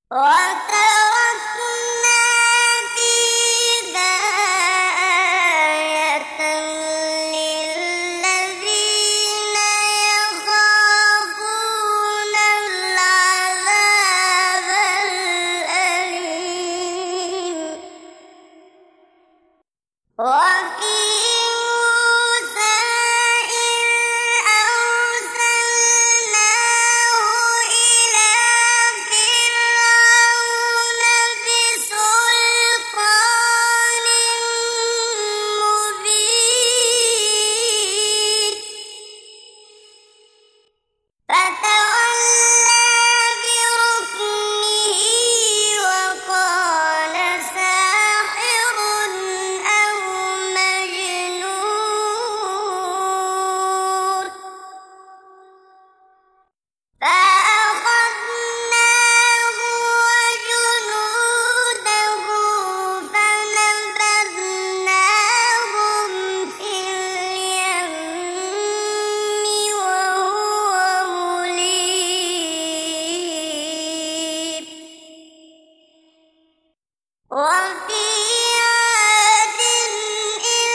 وتركنا فيها آية للذين يخافون العذاب الأليم وفي موسى إذ أرسلناه إلى فرعون بسلطان مبين فتولى بركنه وقال ساحر أو مجنون فأخذناه وجنوده فنبذناهم في اليم وهو مليم وفي عاد إذ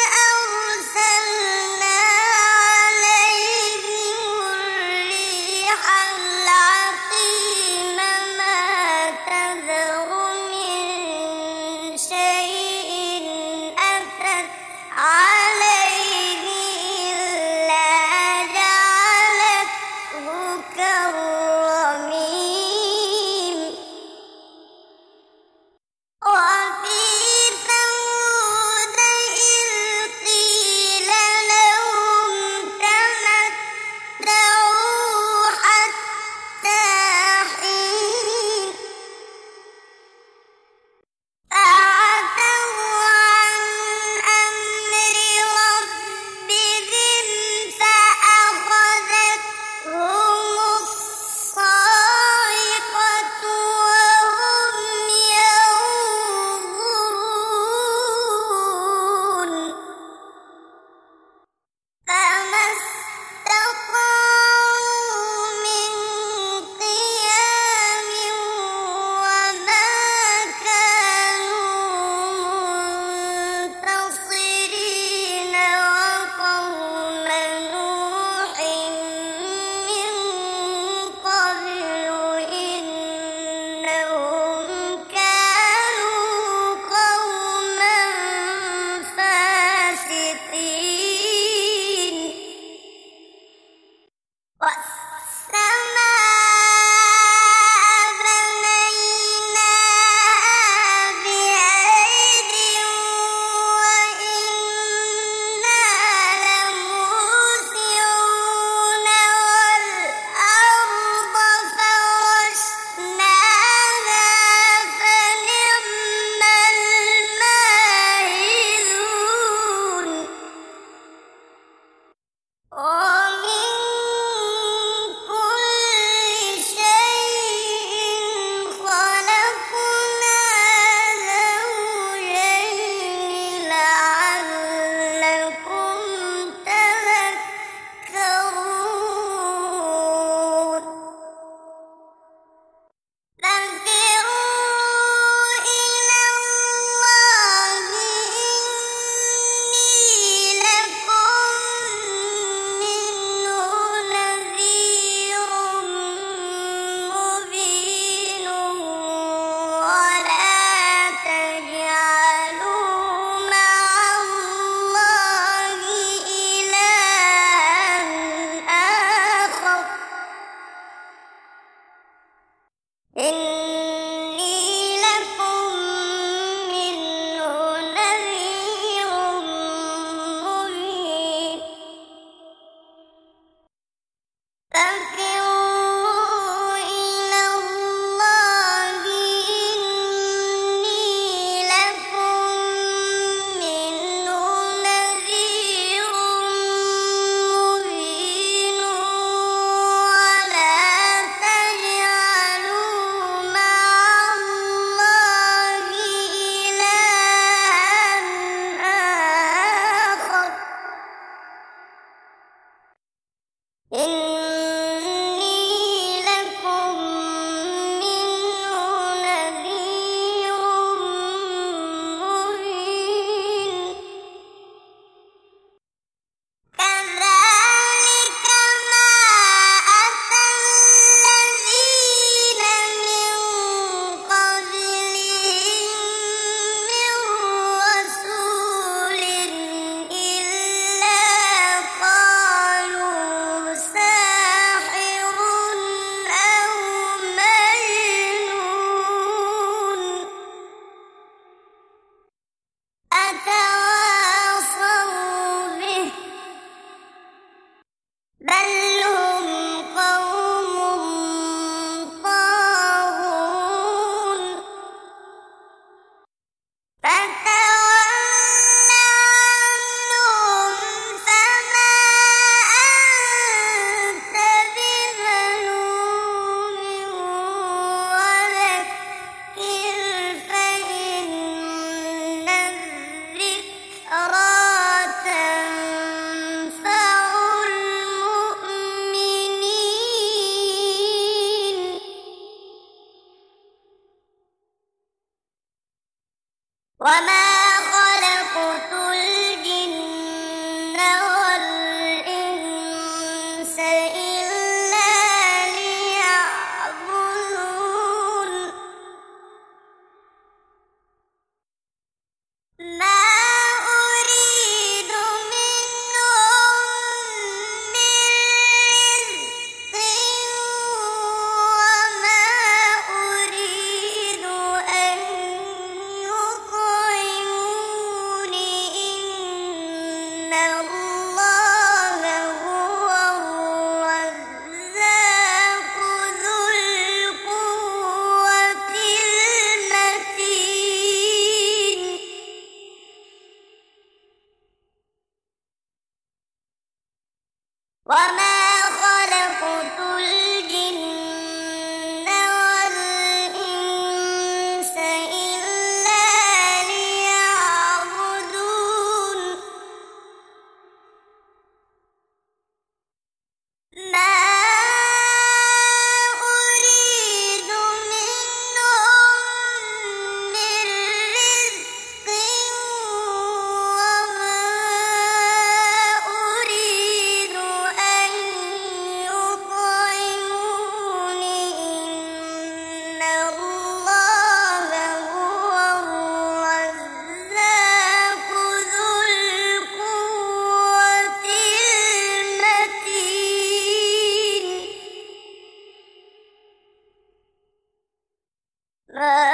أرسلنا عليهم الريح العقيم ما تذر من شيء أتت عليه إلا جعلته كالرميم وفي ثمود إذ قيل لهم تمتعوا حتى حين فعتوا عن أمر ربهم فأخذتهم الصاعقة وهم ينظرون فما استطاعوا من قيام وما كانوا منتصرين وقوم نوح من قبل إنهم كانوا قوما فاسقين والسماء بنيناها بأيد وإنا لموسعون والأرض فرشناها فنعم الماهدون ومن كل شيء خلقنا زوجين لعلكم تذكرون فانفروا إلى الله إني لكم منه نذير مبين ولا تجعلوا مع الله إلها آخر إني لكم منه نذير مبين فانفروا إلى الله إني لكم منه نذير مبين ولا تجعلوا وما خلقت الجن والإنس إلا ليعبدون ما أريد منهم من رزق وما أريد أن يطعمون إن الله هو الرزاق ذو القوة المتين وما خلقت الجن والإنس إلا ليعبدون ما أريد منهم من رزق وما أريد أن يطعمون إن الله هو الرزاق ذو القوة المتين ما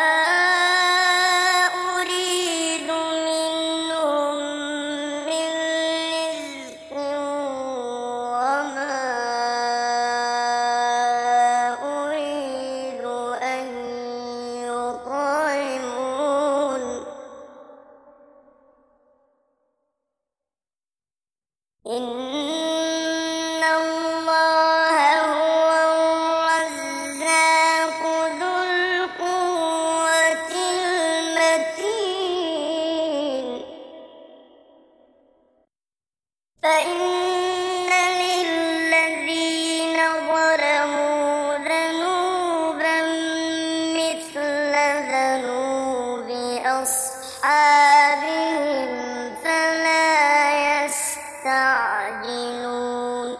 أريد منهم من رزق وما أريد أن يطعمون إن الله هو الرزاق ذو القوة المتين فإن للذين ظلموا ذنوبا مثل ذنوب أصحابهم فلا يستعجلون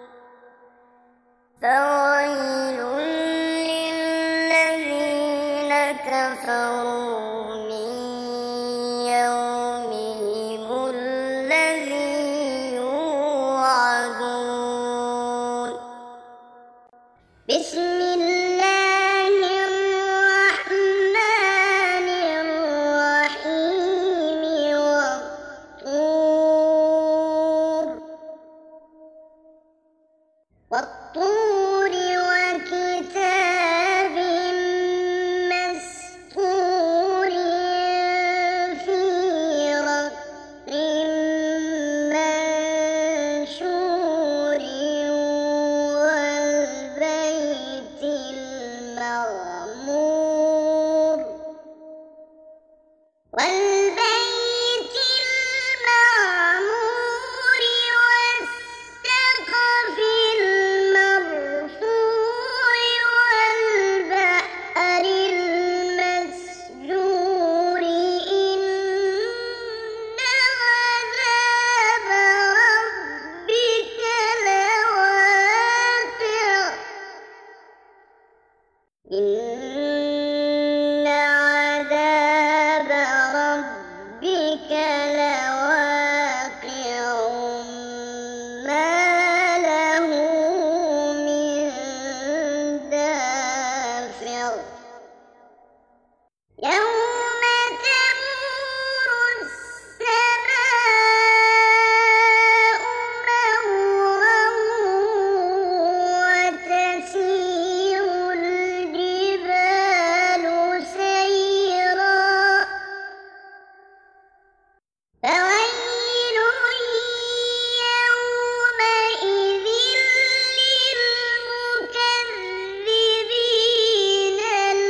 فويل للذين كفروا من يومهم الذي يوعدون بسم الله الرحمن الرحيم والطور وكتاب مسطور في رق منشور والبيت المعمور والسقف المرفوع والبحر المسجور إن عذاب ربك لواقع إن عذاب ربك لواقع ما له من دافع يوم تمور السماء مورا وتسير الجبال سيرا فويل يومئذ للمكذبين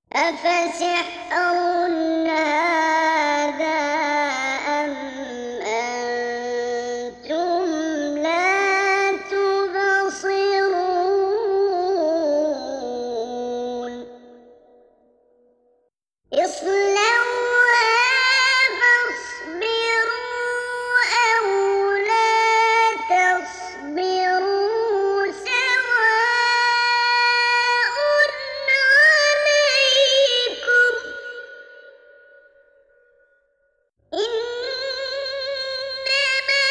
أفسحر هذا أم أنتم لا تبصرون اصلوها فاصبروا أو لا تصبروا سواء عليكم إنما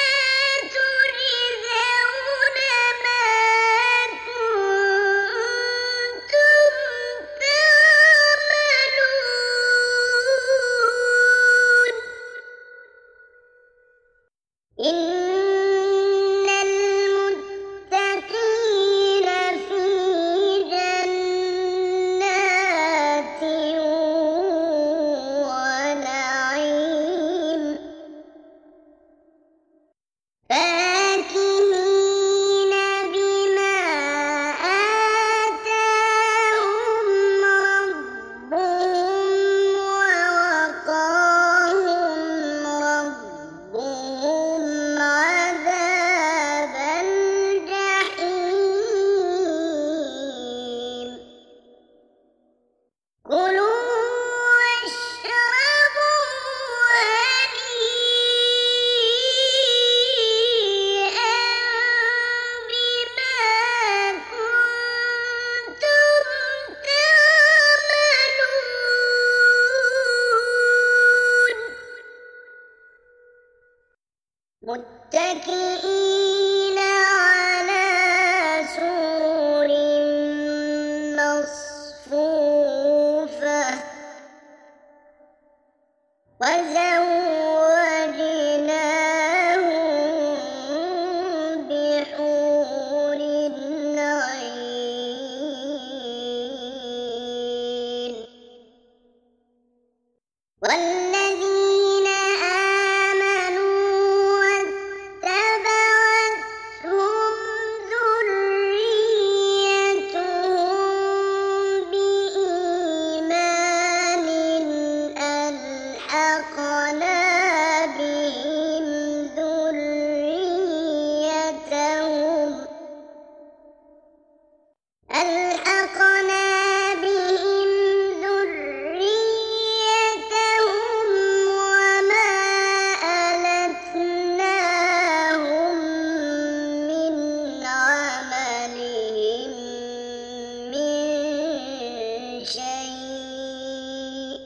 تجزون ما كنتم تعملون إن المتقين في جنات ونعيم فاكهين بما آتاهم ربهم ووقاهم ربهم عذاب الجحيم كلوا واشربوا هنيئا بما كنتم تعملون متكئين على سرر مصفوفة وزوجناهم بحور عين والذين آمنوا واتبعتهم ذريتهم بإيمان ألحقنا بهم ذريتهم وما ألتناهم من عملهم من شيء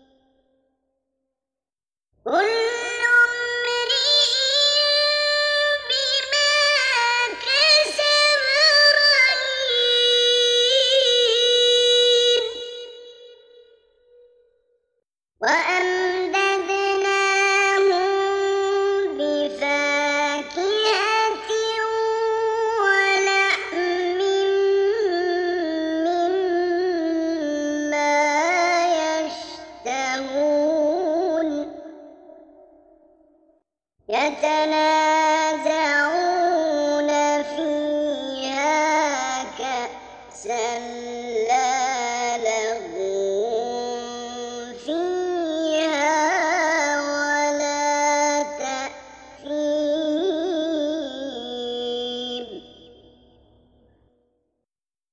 كل امرئ بما كسب رهين وأمددناهم بفاكهة ولحم مما يشتهون يتنازعون